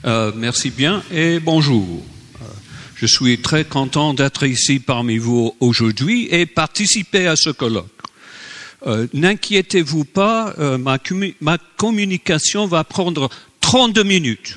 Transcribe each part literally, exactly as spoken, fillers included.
Euh, merci bien et bonjour. Euh, je suis très content d'être ici parmi vous aujourd'hui et participer à ce colloque. Euh, n'inquiétez-vous pas, euh, ma, ma communication va prendre trente-deux minutes.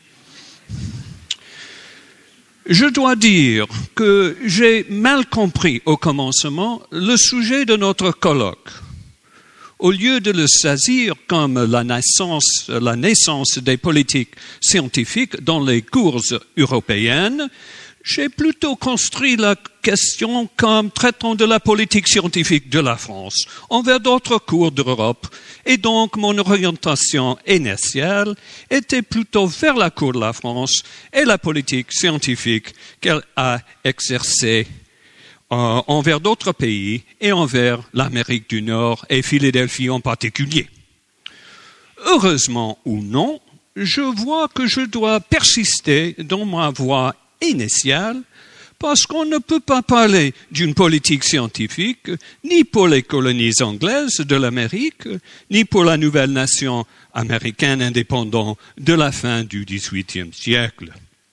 Je dois dire que j'ai mal compris au commencement le sujet de notre colloque. Au lieu de le saisir comme la naissance, la naissance des politiques scientifiques dans les cours européennes, j'ai plutôt construit la question comme traitant de la politique scientifique de la France envers d'autres cours d'Europe. Et donc, mon orientation initiale était plutôt vers la cour de la France et la politique scientifique qu'elle a exercée Euh, envers d'autres pays et envers l'Amérique du Nord et Philadelphie en particulier. Heureusement ou non, je vois que je dois persister dans ma voie initiale parce qu'on ne peut pas parler d'une politique scientifique ni pour les colonies anglaises de l'Amérique, ni pour la nouvelle nation américaine indépendante de la fin du dix-huitième siècle.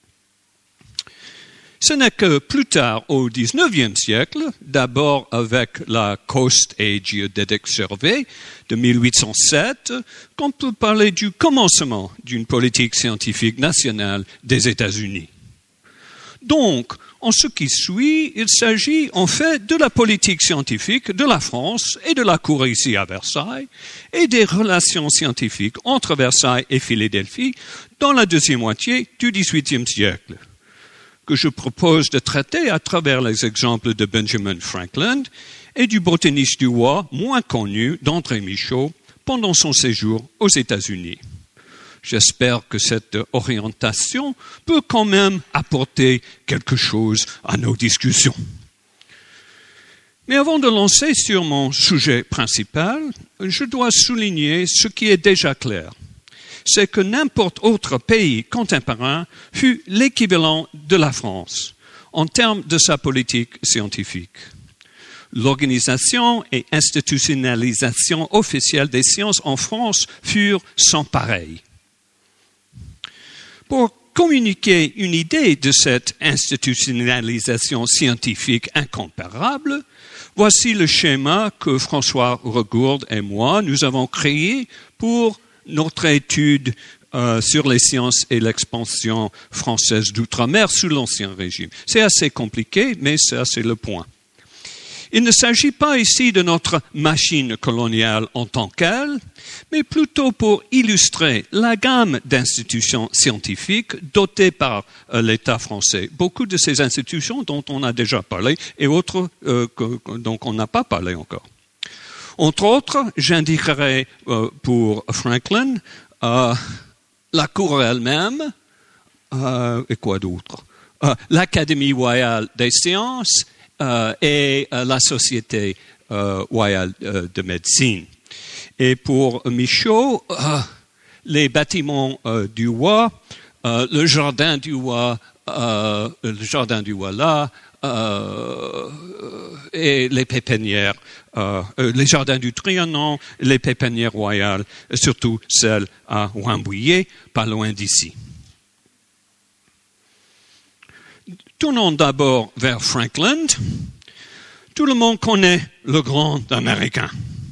Ce n'est que plus tard, au dix-neuvième siècle, d'abord avec la Coast Age Geodetic Survey de mille huit cent sept, qu'on peut parler du commencement d'une politique scientifique nationale des États-Unis. Donc, en ce qui suit, il s'agit en fait de la politique scientifique de la France et de la cour ici à Versailles et des relations scientifiques entre Versailles et Philadelphie dans la deuxième moitié du dix-huitième siècle, que je propose de traiter à travers les exemples de Benjamin Franklin et du botaniste du roi moins connu d'André Michaux pendant son séjour aux États-Unis. J'espère que cette orientation peut quand même apporter quelque chose à nos discussions. Mais avant de lancer sur mon sujet principal, je dois souligner ce qui est déjà clair. C'est que n'importe autre pays contemporain fut l'équivalent de la France en termes de sa politique scientifique. L'organisation et institutionnalisation officielle des sciences en France furent sans pareil. Pour communiquer une idée de cette institutionnalisation scientifique incomparable, voici le schéma que François Regourde et moi nous avons créé pour notre étude euh, sur les sciences et l'expansion française d'outre-mer sous l'Ancien Régime. C'est assez compliqué, mais ça, c'est le point. Il ne s'agit pas ici de notre machine coloniale en tant qu'elle, mais plutôt pour illustrer la gamme d'institutions scientifiques dotées par euh, l'État français. Beaucoup de ces institutions dont on a déjà parlé et autres euh, que, dont on n'a pas parlé encore. Entre autres, j'indiquerai euh, pour Franklin euh, la Cour elle-même euh, et quoi d'autre euh, l'Académie royale des sciences euh, et euh, la Société euh, royale euh, de médecine. Et pour Michaux, euh, les bâtiments euh, du roi, euh, le jardin du roi, euh, le jardin du roi là, Euh, et les pépinières, euh, les jardins du Trianon, les pépinières royales, surtout celles à Rambouillet, pas loin d'ici. Tournons d'abord vers Franklin. Tout le monde connaît le grand Américain.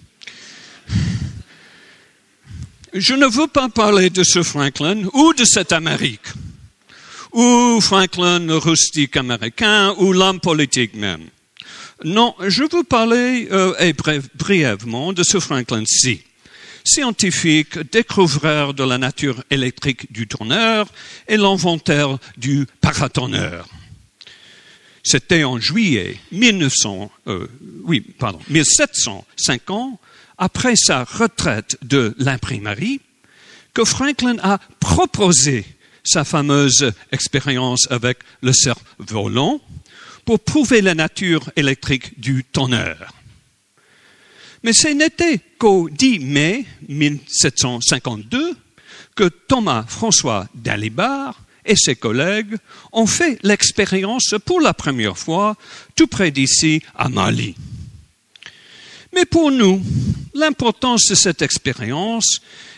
Je ne veux pas parler de ce Franklin ou de cette Amérique, ou Franklin, le rustique américain, ou l'homme politique même. Non, je veux parler, euh, et bref, brièvement, de ce Franklin-ci, scientifique, découvreur de la nature électrique du tourneur et l'inventeur du paratonneur. C'était en juillet mille neuf cents, euh, oui, pardon, mille sept cent cinquante, après sa retraite de l'imprimerie, que Franklin a proposé sa fameuse expérience avec le cerf-volant pour prouver la nature électrique du tonneur. Mais ce n'était qu'au dix mai mille sept cent cinquante-deux que Thomas François Dalibard et ses collègues ont fait l'expérience pour la première fois tout près d'ici à Mali. Mais pour nous, l'importance de cette expérience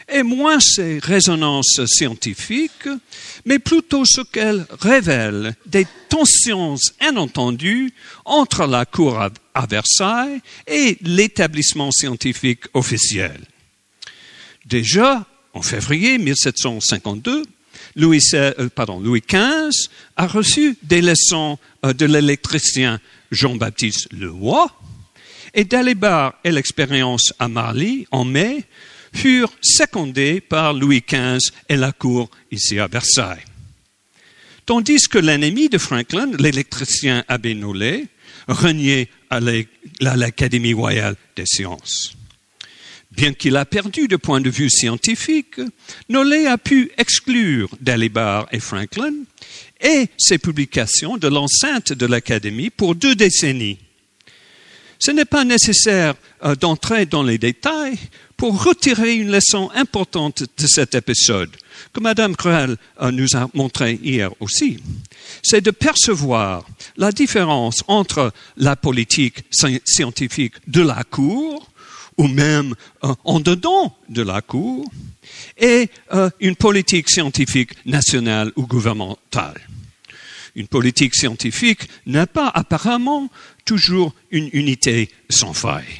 est moins ses résonances scientifiques, mais plutôt ce qu'elle révèle des tensions inattendues entre la cour à Versailles et l'établissement scientifique officiel. Déjà, en février mille sept cent cinquante-deux, Louis, euh, pardon, Louis quinze a reçu des leçons euh, de l'électricien Jean-Baptiste Leroy, et Dalibard et l'expérience à Marly, en mai, furent secondés par Louis quinze et la cour ici à Versailles. Tandis que l'ennemi de Franklin, l'électricien Abbé Nollet, régnait à l'Académie royale des sciences. Bien qu'il a perdu de point de vue scientifique, Nollet a pu exclure Dalibard et Franklin et ses publications de l'enceinte de l'Académie pour deux décennies. Ce n'est pas nécessaire euh, d'entrer dans les détails pour retirer une leçon importante de cet épisode, que Madame Cruel euh, nous a montré hier aussi. C'est de percevoir la différence entre la politique scientifique de la Cour, ou même euh, en dedans de la Cour, et euh, une politique scientifique nationale ou gouvernementale. Une politique scientifique n'a pas apparemment toujours une unité sans faille.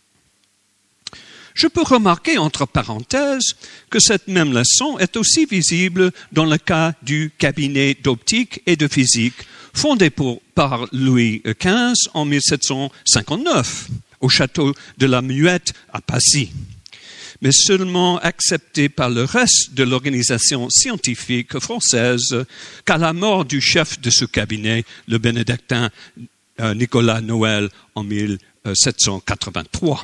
Je peux remarquer entre parenthèses que cette même leçon est aussi visible dans le cas du cabinet d'optique et de physique fondé pour, par Louis quinze en mille sept cent cinquante-neuf au château de la Muette à Passy, mais seulement accepté par le reste de l'organisation scientifique française qu'à la mort du chef de ce cabinet, le bénédictin euh, Nicolas Noël, en mille sept cent quatre-vingt-trois.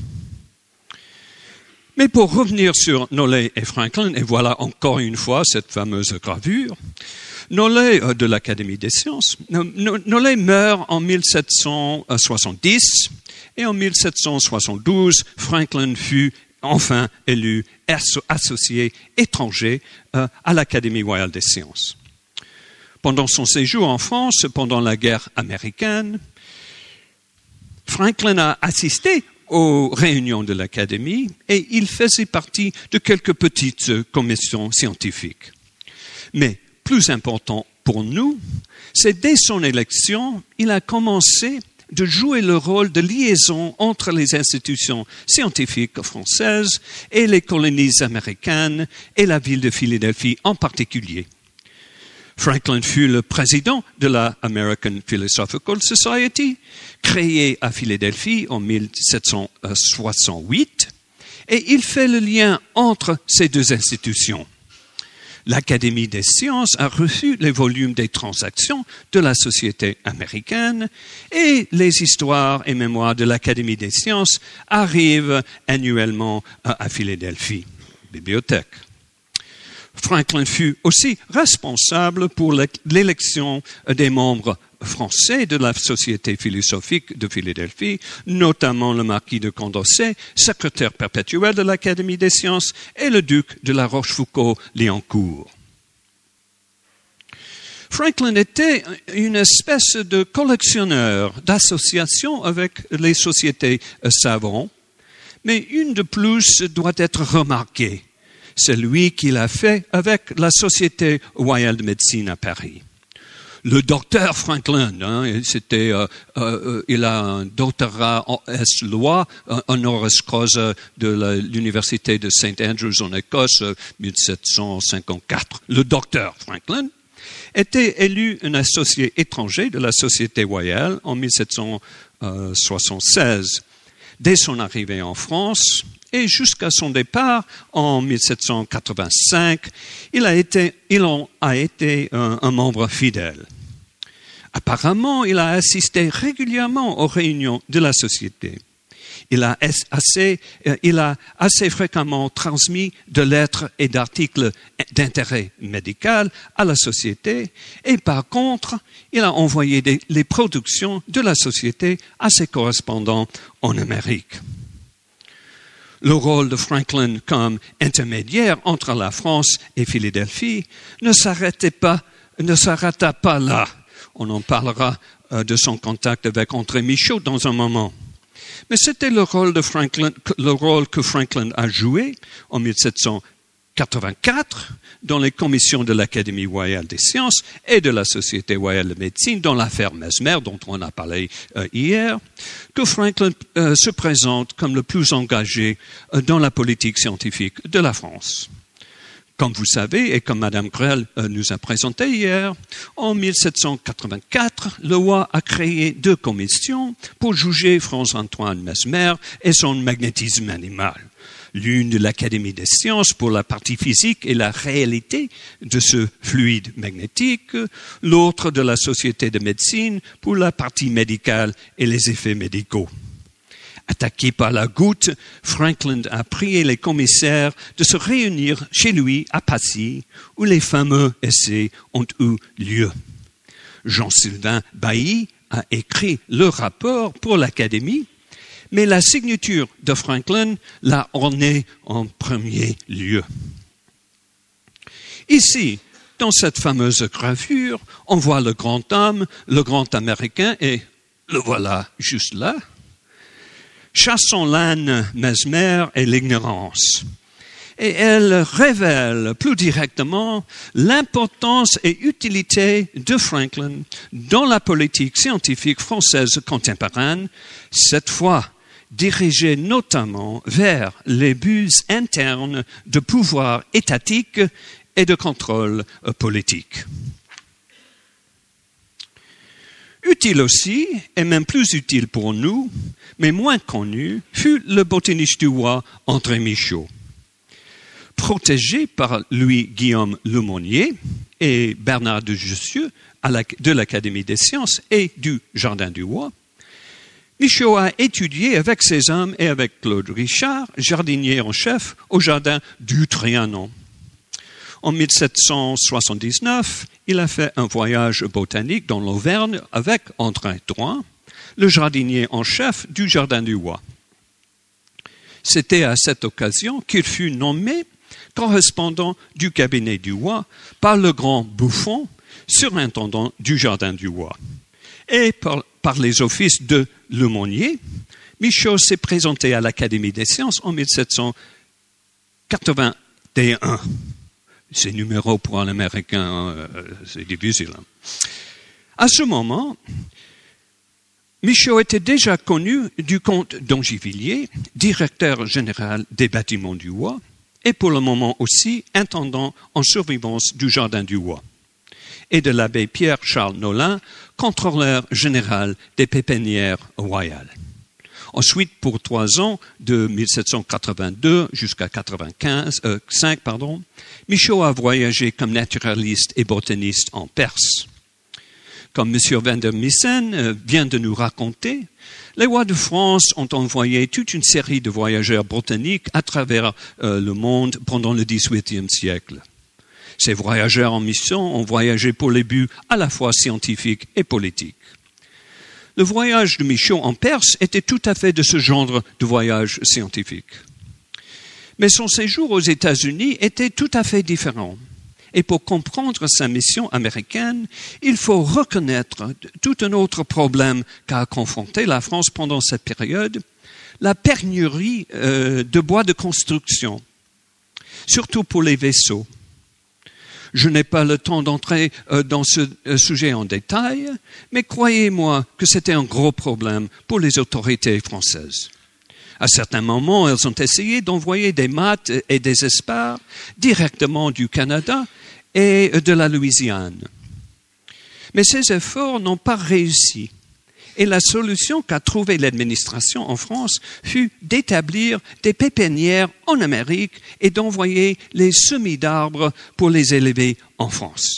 Mais pour revenir sur Nollet et Franklin, et voilà encore une fois cette fameuse gravure, Nollet euh, de l'Académie des sciences, Nollet meurt en mille sept cent soixante-dix et en mille sept cent soixante-douze, Franklin fut enfin élu associé étranger euh, à l'Académie royale des sciences. Pendant son séjour en France, pendant la guerre américaine, Franklin a assisté aux réunions de l'Académie et il faisait partie de quelques petites commissions scientifiques. Mais plus important pour nous, c'est dès son élection, il a commencé de jouer le rôle de liaison entre les institutions scientifiques françaises et les colonies américaines et la ville de Philadelphie en particulier. Franklin fut le président de la American Philosophical Society, créée à Philadelphie en mille sept cent soixante-huit, et il fait le lien entre ces deux institutions. L'Académie des sciences a reçu les volumes des transactions de la Société américaine et les histoires et mémoires de l'Académie des sciences arrivent annuellement à Philadelphie, bibliothèque. Franklin fut aussi responsable pour l'élection des membres français de la Société philosophique de Philadelphie, notamment le marquis de Condorcet, secrétaire perpétuel de l'Académie des sciences, et le duc de la Rochefoucauld-Liancourt. Franklin était une espèce de collectionneur d'associations avec les sociétés savantes, mais une de plus doit être remarquée. C'est lui qui l'a fait avec la Société royale de médecine à Paris. Le docteur Franklin, hein, c'était, euh, euh, il a un doctorat en loi, honoris causa de l'université de Saint Andrews en Écosse, mille sept cent cinquante-quatre. Le docteur Franklin était élu un associé étranger de la Société royale en mille sept cent soixante-seize. Dès son arrivée en France, et jusqu'à son départ en mille sept cent quatre-vingt-cinq, il a été, il en a été un, un membre fidèle. Apparemment, il a assisté régulièrement aux réunions de la Société. Il a assez, il a assez fréquemment transmis de lettres et d'articles d'intérêt médical à la Société et par contre, il a envoyé des, les productions de la Société à ses correspondants en Amérique. Le rôle de Franklin comme intermédiaire entre la France et Philadelphie ne s'arrêtait pas, ne s'arrêta pas là. On en parlera euh, de son contact avec André Michaud dans un moment. Mais c'était le rôle de Franklin, le rôle que Franklin a joué en mille sept cent quatre-vingt-quatre, dans les commissions de l'Académie royale des sciences et de la Société royale de médecine, dans l'affaire Mesmer, dont on a parlé euh, hier, que Franklin euh, se présente comme le plus engagé euh, dans la politique scientifique de la France. Comme vous savez, et comme Madame Grell euh, nous a présenté hier, en mille sept cent quatre-vingt-quatre, le roi a créé deux commissions pour juger François-Antoine Mesmer et son magnétisme animal. L'une de l'Académie des sciences pour la partie physique et la réalité de ce fluide magnétique, l'autre de la Société de médecine pour la partie médicale et les effets médicaux. Attaqué par la goutte, Franklin a prié les commissaires de se réunir chez lui à Passy, où les fameux essais ont eu lieu. Jean-Sylvain Bailly a écrit le rapport pour l'Académie, mais la signature de Franklin l'a orné en premier lieu. Ici, dans cette fameuse gravure, on voit le grand homme, le grand Américain, et le voilà juste là, chassant l'âne Mesmer et l'ignorance. Et elle révèle plus directement l'importance et utilité de Franklin dans la politique scientifique française contemporaine, cette fois dirigée notamment vers les buts internes de pouvoir étatique et de contrôle politique. Utile aussi, et même plus utile pour nous, mais moins connu, fut le botaniste du roi André Michaux. Protégé par Louis-Guillaume Lemonnier et Bernard de Jussieu de l'Académie des sciences et du Jardin du roi, Michaux a étudié avec ses hommes et avec Claude Richard, jardinier en chef au jardin du Trianon. En mille sept cent soixante-dix-neuf, il a fait un voyage botanique dans l'Auvergne avec André Drouin, le jardinier en chef du Jardin du roi. C'était à cette occasion qu'il fut nommé correspondant du cabinet du roi par le grand Buffon, surintendant du Jardin du roi. Et par, par les offices de Lemonnier, Michaux s'est présenté à l'Académie des sciences en mille sept cent quatre-vingt-un. Ces numéros pour un Américain, euh, c'est difficile. Hein. À ce moment, Michaux était déjà connu du comte d'Angivilliers, directeur général des bâtiments du roi, et pour le moment aussi intendant en survivance du Jardin du roi, et de l'abbé Pierre-Charles Nolin, contrôleur général des pépinières royales. Ensuite, pour trois ans, de mille sept cent quatre-vingt-deux jusqu'à quatre-vingt-quinze, euh, cinq, pardon, Michaux a voyagé comme naturaliste et botaniste en Perse. Comme M. van der Missen vient de nous raconter, les rois de France ont envoyé toute une série de voyageurs botaniques à travers euh, le monde pendant le dix-huitième siècle. Ces voyageurs en mission ont voyagé pour les buts à la fois scientifiques et politiques. Le voyage de Michaux en Perse était tout à fait de ce genre de voyage scientifique. Mais son séjour aux États-Unis était tout à fait différent. Et pour comprendre sa mission américaine, il faut reconnaître tout un autre problème qu'a confronté la France pendant cette période, la pénurie euh, de bois de construction, surtout pour les vaisseaux. Je n'ai pas le temps d'entrer euh, dans ce euh, sujet en détail, mais croyez-moi que c'était un gros problème pour les autorités françaises. À certains moments, elles ont essayé d'envoyer des mâts et des espars directement du Canada et de la Louisiane. Mais ces efforts n'ont pas réussi. Et la solution qu'a trouvée l'administration en France fut d'établir des pépinières en Amérique et d'envoyer les semis d'arbres pour les élever en France.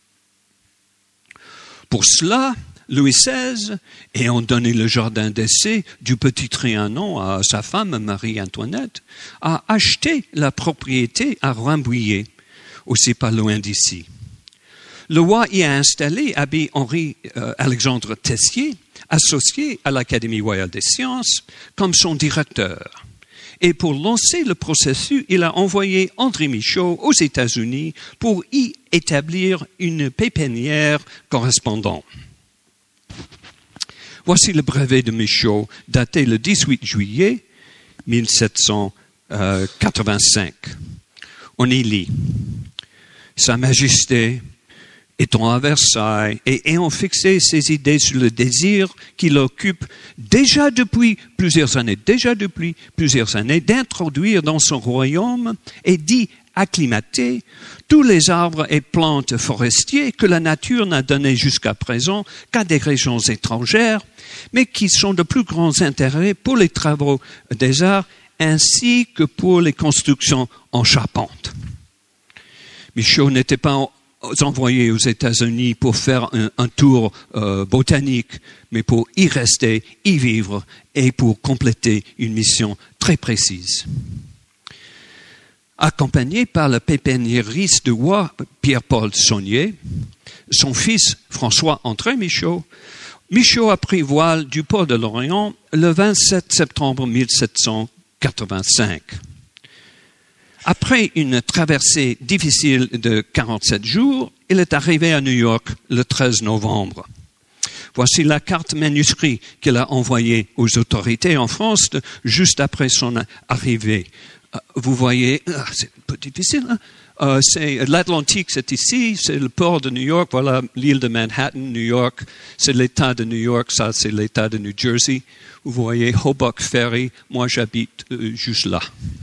Pour cela, Louis seize, ayant donné le jardin d'essai du Petit Trianon à sa femme Marie-Antoinette, a acheté la propriété à Rambouillet, aussi pas loin d'ici. Le roi y a installé Abbé Henri-Alexandre euh, Tessier, associé à l'Académie royale des sciences, comme son directeur. Et pour lancer le processus, il a envoyé André Michaux aux États-Unis pour y établir une pépinière correspondante. Voici le brevet de Michaux, daté le dix-huit juillet mille sept cent quatre-vingt-cinq. On y lit « Sa Majesté étant à Versailles et ayant fixé ses idées sur le désir qui l'occupe déjà depuis plusieurs années, déjà depuis plusieurs années, d'introduire dans son royaume et d'y acclimater tous les arbres et plantes forestiers que la nature n'a donnés jusqu'à présent qu'à des régions étrangères, mais qui sont de plus grands intérêts pour les travaux des arts ainsi que pour les constructions en charpente. » Michau n'était pas envoyé aux États-Unis pour faire un, un tour euh, botanique, mais pour y rester, y vivre et pour compléter une mission très précise. Accompagné par le pépiniériste de Roy, Pierre-Paul Saunier, son fils François-André Michau, Michau a pris voile du port de l'Orient le vingt-sept septembre mille sept cent quatre-vingt-cinq. Après une traversée difficile de quarante-sept jours, il est arrivé à New York le treize novembre. Voici la carte manuscrite qu'il a envoyée aux autorités en France de, juste après son arrivée. Vous voyez, c'est un peu difficile, hein? euh, c'est l'Atlantique, c'est ici, c'est le port de New York, voilà l'île de Manhattan, New York, c'est l'État de New York, ça c'est l'État de New Jersey. Vous voyez Hoboken Ferry, moi j'habite euh, juste là.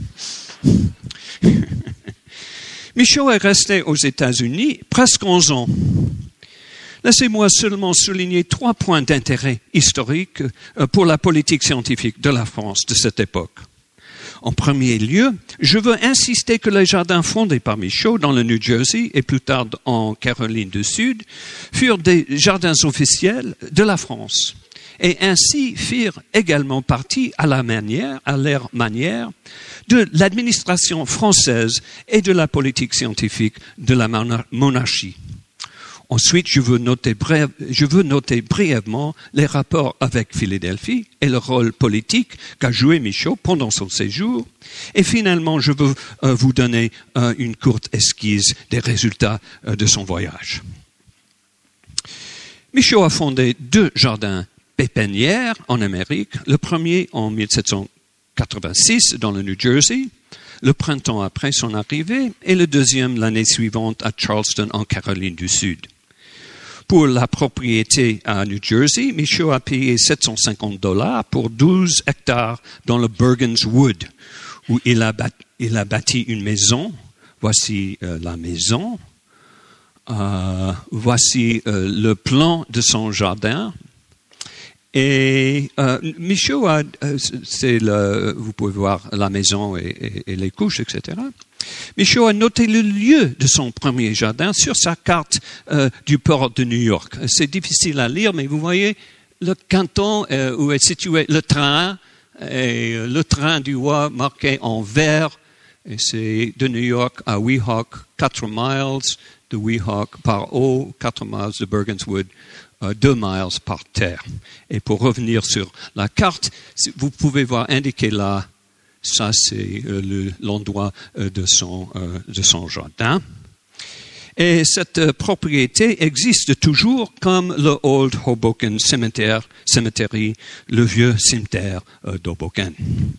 Michau est resté aux États-Unis presque onze ans. Laissez-moi seulement souligner trois points d'intérêt historique pour la politique scientifique de la France de cette époque. En premier lieu, je veux insister que les jardins fondés par Michau dans le New Jersey et plus tard en Caroline du Sud furent des jardins officiels de la France et ainsi firent également partie à la manière, à leur manière, de l'administration française et de la politique scientifique de la monarchie. Ensuite, je veux noter, brève, je veux noter brièvement les rapports avec Philadelphie et le rôle politique qu'a joué Michau pendant son séjour. Et finalement, je veux euh, vous donner euh, une courte esquisse des résultats euh, de son voyage. Michau a fondé deux jardins pépinières en Amérique, le premier en mille sept cent quatre-vingt-six dans le New Jersey, le printemps après son arrivée, et le deuxième l'année suivante à Charleston en Caroline du Sud. Pour la propriété à New Jersey, Michau a payé sept cent cinquante dollars pour douze hectares dans le Bergen's Wood, où il a bâti, il a bâti une maison. Voici euh, la maison. Euh, voici euh, le plan de son jardin. Et euh, Michau a, euh, c'est le, vous pouvez voir la maison et, et, et les couches, et cetera. Michau a noté le lieu de son premier jardin sur sa carte euh, du port de New York. C'est difficile à lire, mais vous voyez le canton euh, où est situé le train, et euh, le train du roi marqué en vert, et c'est de New York à Weehawk, quatre miles de Weehawk par eau, quatre miles de Bergen's Wood. Euh, deux miles par terre. Et pour revenir sur la carte, vous pouvez voir indiqué là, ça c'est euh, le, l'endroit euh, de, son, euh, de son jardin. Et cette euh, propriété existe toujours comme le Old Hoboken Cemetery, Cemetery le vieux cimetière euh, d'Hoboken.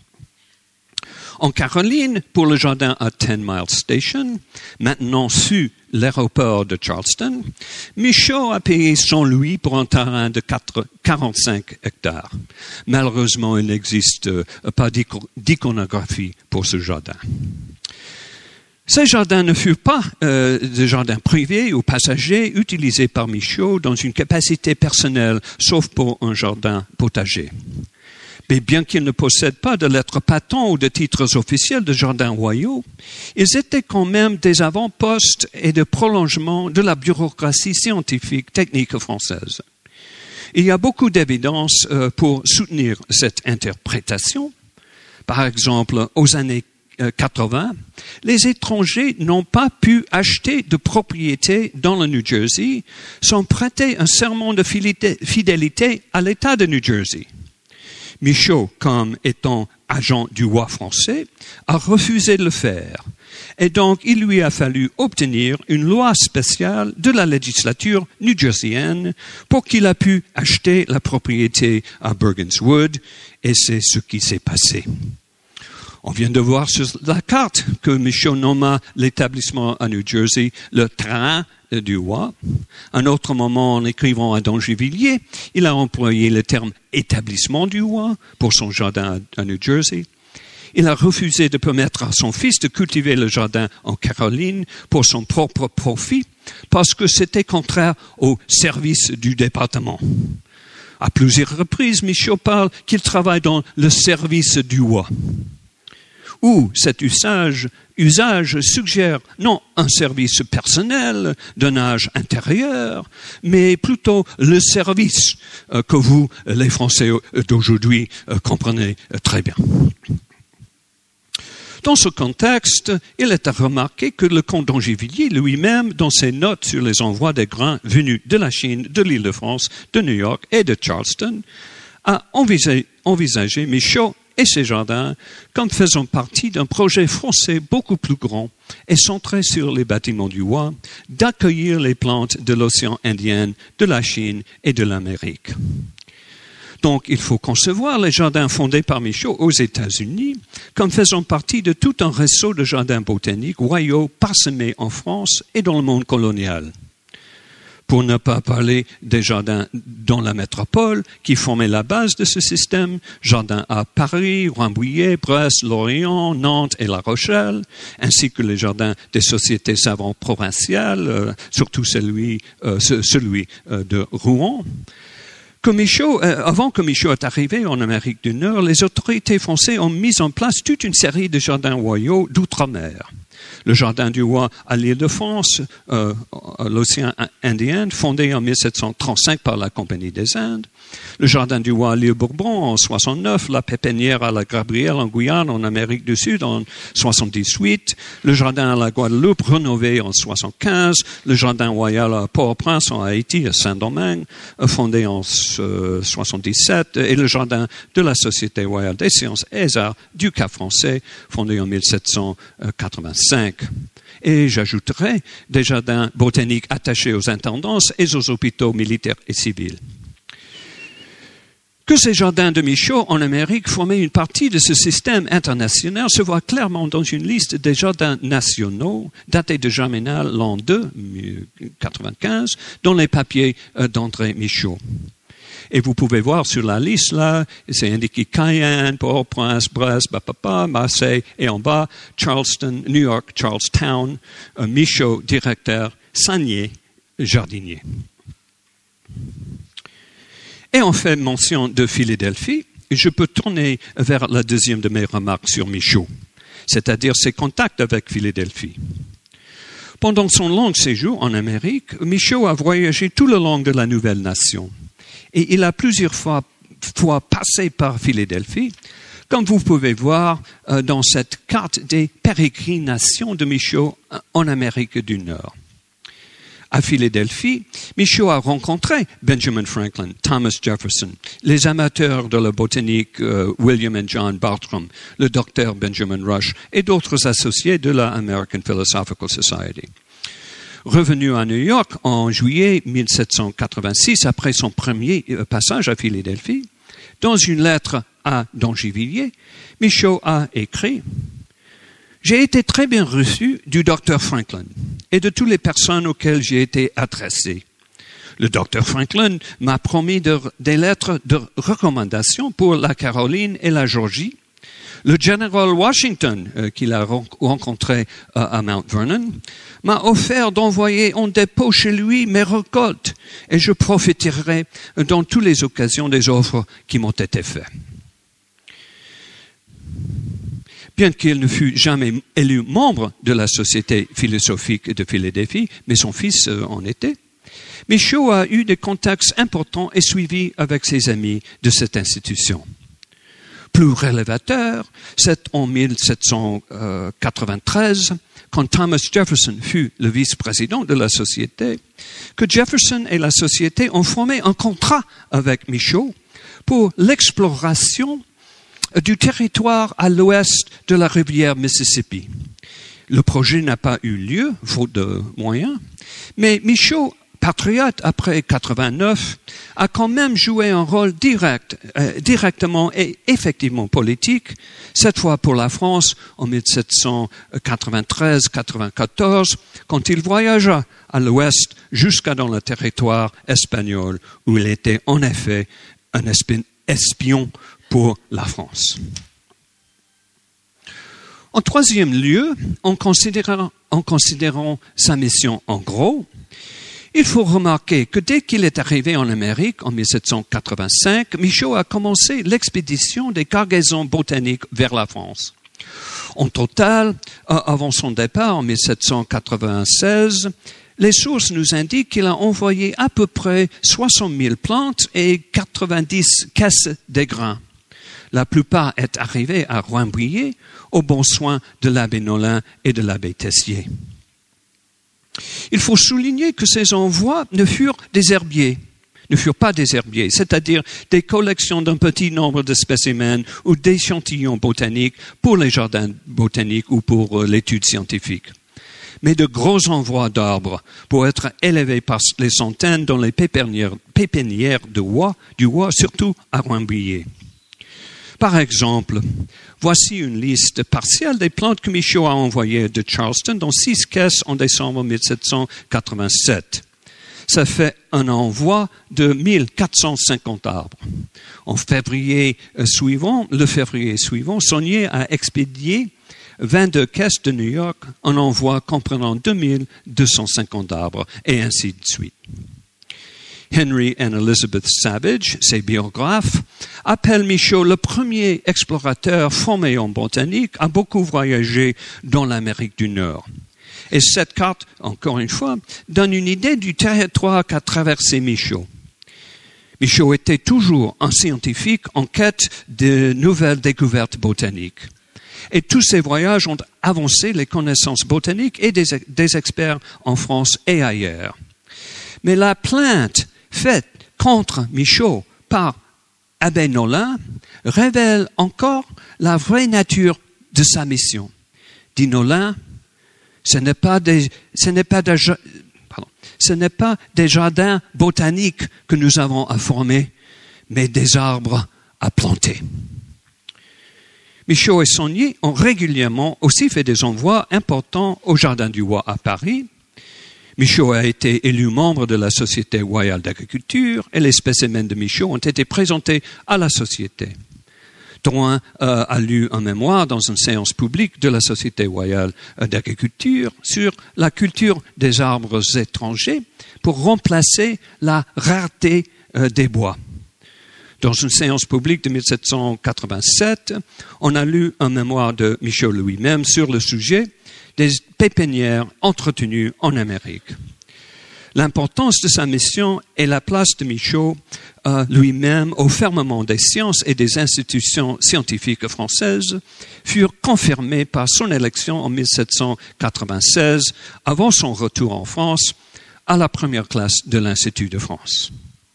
En Caroline, pour le jardin à Ten Mile Station, maintenant sous l'aéroport de Charleston, Michau a payé cent louis pour un terrain de quarante-cinq hectares. Malheureusement, il n'existe pas d'iconographie pour ce jardin. Ces jardins ne furent pas euh, des jardins privés ou passagers utilisés par Michau dans une capacité personnelle, sauf pour un jardin potager. Mais bien qu'ils ne possèdent pas de lettres patentes ou de titres officiels de jardins royaux, ils étaient quand même des avant-postes et des prolongements de la bureaucratie scientifique technique française. Il y a beaucoup d'évidence euh, pour soutenir cette interprétation. Par exemple, aux années quatre-vingts, les étrangers n'ont pas pu acheter de propriété dans le New Jersey sans prêter un serment de fidélité à l'État de New Jersey. Michau, comme étant agent du roi français, a refusé de le faire. Et donc, il lui a fallu obtenir une loi spéciale de la législature new-jerseyenne pour qu'il a pu acheter la propriété à Bergen's Wood, et c'est ce qui s'est passé. On vient de voir sur la carte que Michaud nomma l'établissement à New Jersey le train du roi. À un autre moment, en écrivant à Dangévilliers, il a employé le terme établissement du roi pour son jardin à New Jersey. Il a refusé de permettre à son fils de cultiver le jardin en Caroline pour son propre profit parce que c'était contraire au service du département. À plusieurs reprises, Michaud parle qu'il travaille dans le service du roi, où cet usage, usage suggère non un service personnel d'un âge intérieur, mais plutôt le service euh, que vous, les Français d'aujourd'hui, euh, comprenez très bien. Dans ce contexte, il est à remarquer que le comte d'Angévilliers lui-même, dans ses notes sur les envois des grains venus de la Chine, de l'Île-de-France, de New York et de Charleston, a envisagé, envisagé Michaud et ses jardins comme faisant partie d'un projet français beaucoup plus grand et centré sur les bâtiments du roi, d'accueillir les plantes de l'océan Indien, de la Chine et de l'Amérique. Donc, il faut concevoir les jardins fondés par Michaud aux États-Unis comme faisant partie de tout un réseau de jardins botaniques royaux parsemés en France et dans le monde colonial. Pour ne pas parler des jardins dans la métropole qui formaient la base de ce système, jardins à Paris, Rambouillet, Brest, Lorient, Nantes et La Rochelle, ainsi que les jardins des sociétés savantes provinciales, euh, surtout celui, euh, celui euh, de Rouen. Que Michaud, euh, avant que Michaud est arrivé en Amérique du Nord, les autorités françaises ont mis en place toute une série de jardins royaux d'outre-mer. Le jardin du roi à l'Île-de-France, euh, l'océan Indien, fondé en mille sept cent trente-cinq par la Compagnie des Indes. Le jardin du roi à l'île Bourbon en soixante-neuf, la pépinière à la Gabrielle en Guyane, en Amérique du Sud en soixante-dix-huit, le jardin à la Guadeloupe rénové en soixante-quinze, le jardin royal à Port-au-Prince en Haïti, à Saint-Domingue, fondé en euh, soixante-dix-sept, et le jardin de la Société royale des sciences et des arts du Cap français, fondé en mille sept cent quatre-vingt-cinq. Et j'ajouterai des jardins botaniques attachés aux intendances et aux hôpitaux militaires et civils. Que ces jardins de Michaud en Amérique formaient une partie de ce système international se voit clairement dans une liste des jardins nationaux datés de Germinal l'an deux, quatre-vingt-quinze, dans les papiers d'André Michaud. Et vous pouvez voir sur la liste là, c'est indiqué Cayenne, Port-au-Prince, Brest, Bapapa, Marseille, et en bas, Charleston, New York, Charlestown, euh, Michaud, directeur, Sagnier, jardinier. Et on fait mention de Philadelphie, et je peux tourner vers la deuxième de mes remarques sur Michaud, c'est-à-dire ses contacts avec Philadelphie. Pendant son long séjour en Amérique, Michaud a voyagé tout le long de la nouvelle nation. Et il a plusieurs fois, fois passé par Philadelphie, comme vous pouvez voir euh, dans cette carte des pérégrinations de Michaud en Amérique du Nord. À Philadelphie, Michaud a rencontré Benjamin Franklin, Thomas Jefferson, les amateurs de la botanique euh, William et John Bartram, le docteur Benjamin Rush et d'autres associés de la American Philosophical Society. Revenu à New York en juillet mille sept cent quatre-vingt-six, après son premier passage à Philadelphie, dans une lettre à Dangévilliers, Michaud a écrit « J'ai été très bien reçu du docteur Franklin et de toutes les personnes auxquelles j'ai été adressé. Le docteur Franklin m'a promis de, des lettres de recommandation pour la Caroline et la Georgie. Le général Washington, euh, qu'il a rencontré euh, à Mount Vernon, m'a offert d'envoyer en dépôt chez lui mes récoltes et je profiterai dans toutes les occasions des offres qui m'ont été faites. » Bien qu'il ne fût jamais élu membre de la Société philosophique de Philadelphie, mais son fils euh, en était, Michaud a eu des contacts importants et suivis avec ses amis de cette institution. Plus révélateur, c'est en mille sept cent quatre-vingt-treize, quand Thomas Jefferson fut le vice-président de la Société, que Jefferson et la Société ont formé un contrat avec Michaud pour l'exploration du territoire à l'ouest de la rivière Mississippi. Le projet n'a pas eu lieu, faute de moyens, mais Michaud patriote après quatre-vingt-neuf, a quand même joué un rôle direct, euh, directement et effectivement politique, cette fois pour la France en mille sept cent quatre-vingt-treize quatre-vingt-quatorze, quand il voyagea à l'ouest jusqu'à dans le territoire espagnol, où il était en effet un espion pour la France. En troisième lieu, en considérant, en considérant sa mission en gros, il faut remarquer que dès qu'il est arrivé en Amérique en mille sept cent quatre-vingt-cinq, Michaud a commencé l'expédition des cargaisons botaniques vers la France. En total, avant son départ en mille sept cent quatre-vingt-seize, les sources nous indiquent qu'il a envoyé à peu près soixante mille plantes et quatre-vingt-dix caisses de grains. La plupart est arrivée à Rambouillet, au bon soin de l'abbé Nolin et de l'abbé Tessier. Il faut souligner que ces envois ne furent des herbiers, ne furent pas des herbiers, c'est-à-dire des collections d'un petit nombre de spécimens ou d'échantillons botaniques pour les jardins botaniques ou pour l'étude scientifique, mais de gros envois d'arbres pour être élevés par les centaines dans les pépinières, pépinières de Roy, du Roy, surtout à Rambouillet. Par exemple, voici une liste partielle des plantes que Michaud a envoyées de Charleston dans six caisses en décembre mille sept cent quatre-vingt-sept. Ça fait un envoi de mille quatre cent cinquante arbres. En février suivant, le février suivant, Saunier a expédié vingt-deux caisses de New York, un envoi comprenant deux mille deux cent cinquante arbres, et ainsi de suite. Henry and Elizabeth Savage, ses biographes, appellent Michaud le premier explorateur formé en botanique à beaucoup voyager dans l'Amérique du Nord. Et cette carte, encore une fois, donne une idée du territoire qu'a traversé Michaud. Michaud était toujours un scientifique en quête de nouvelles découvertes botaniques. Et tous ces voyages ont avancé les connaissances botaniques et des, des experts en France et ailleurs. Mais la plainte faite contre Michaud par Abbé Nolin révèle encore la vraie nature de sa mission. Dit Nolin, ce n'est pas des, ce n'est pas des, pardon, ce n'est pas des jardins botaniques que nous avons à former, mais des arbres à planter. Michaud et Saunier ont régulièrement aussi fait des envois importants au Jardin du Roi à Paris. Michaud a été élu membre de la Société royale d'agriculture et les spécimens de Michaud ont été présentés à la Société. Drouin euh, a lu un mémoire dans une séance publique de la Société royale d'agriculture sur la culture des arbres étrangers pour remplacer la rareté euh, des bois. Dans une séance publique de mille sept cent quatre-vingt-sept, on a lu un mémoire de Michaud lui-même sur le sujet des pépinières entretenues en Amérique. L'importance de sa mission et la place de Michaud euh, lui-même au fermement des sciences et des institutions scientifiques françaises furent confirmées par son élection en mille sept cent quatre-vingt-seize, avant son retour en France, à la première classe de l'Institut de France.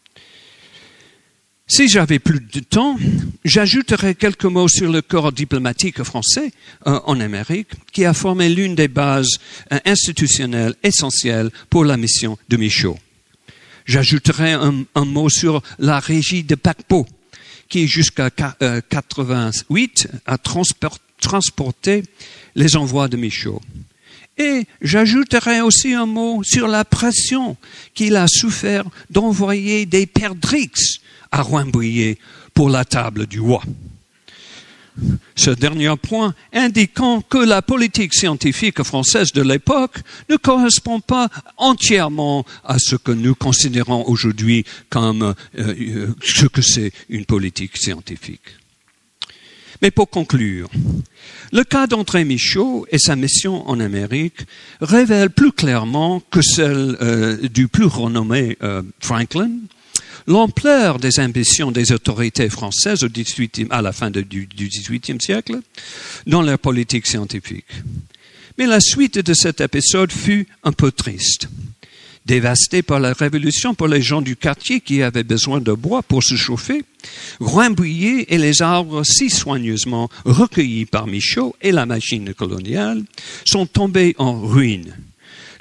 Si j'avais plus de temps, j'ajouterais quelques mots sur le corps diplomatique français euh, en Amérique, qui a formé l'une des bases euh, institutionnelles essentielles pour la mission de Michaud. J'ajouterai un, un mot sur la régie de paquebots, qui jusqu'à euh, quatre-vingt-huit a transport, transporté les envois de Michaud. Et j'ajouterai aussi un mot sur la pression qu'il a souffert d'envoyer des perdrix à Rambouillet pour la table du roi. Ce dernier point indiquant que la politique scientifique française de l'époque ne correspond pas entièrement à ce que nous considérons aujourd'hui comme euh, ce que c'est une politique scientifique. Mais pour conclure, le cas d'André Michaud et sa mission en Amérique révèle plus clairement que celle euh, du plus renommé euh, Franklin l'ampleur des ambitions des autorités françaises au dix-huitième, à la fin de, du, du dix-huitième siècle dans leur politique scientifique. Mais la suite de cet épisode fut un peu triste. Dévasté par la Révolution pour les gens du quartier qui avaient besoin de bois pour se chauffer, Rambouillet et les arbres si soigneusement recueillis par Michaud et la machine coloniale sont tombés en ruine.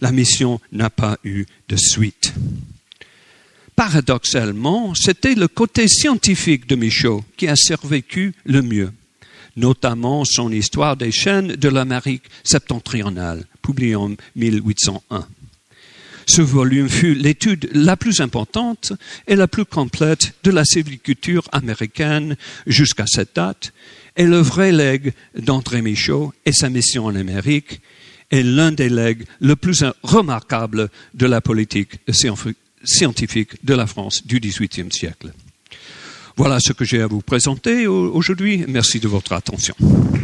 la mission n'a pas eu de suite. Paradoxalement, c'était le côté scientifique de Michaux qui a survécu le mieux, notamment son histoire des chaînes de l'Amérique septentrionale, publié en mille huit cent un. Ce volume fut l'étude la plus importante et la plus complète de la sylviculture américaine jusqu'à cette date, et le vrai legs d'André Michaux et sa mission en Amérique est l'un des legs le plus remarquables de la politique scientifique de la France du dix-huitième siècle. Voilà ce que j'ai à vous présenter aujourd'hui. Merci de votre attention.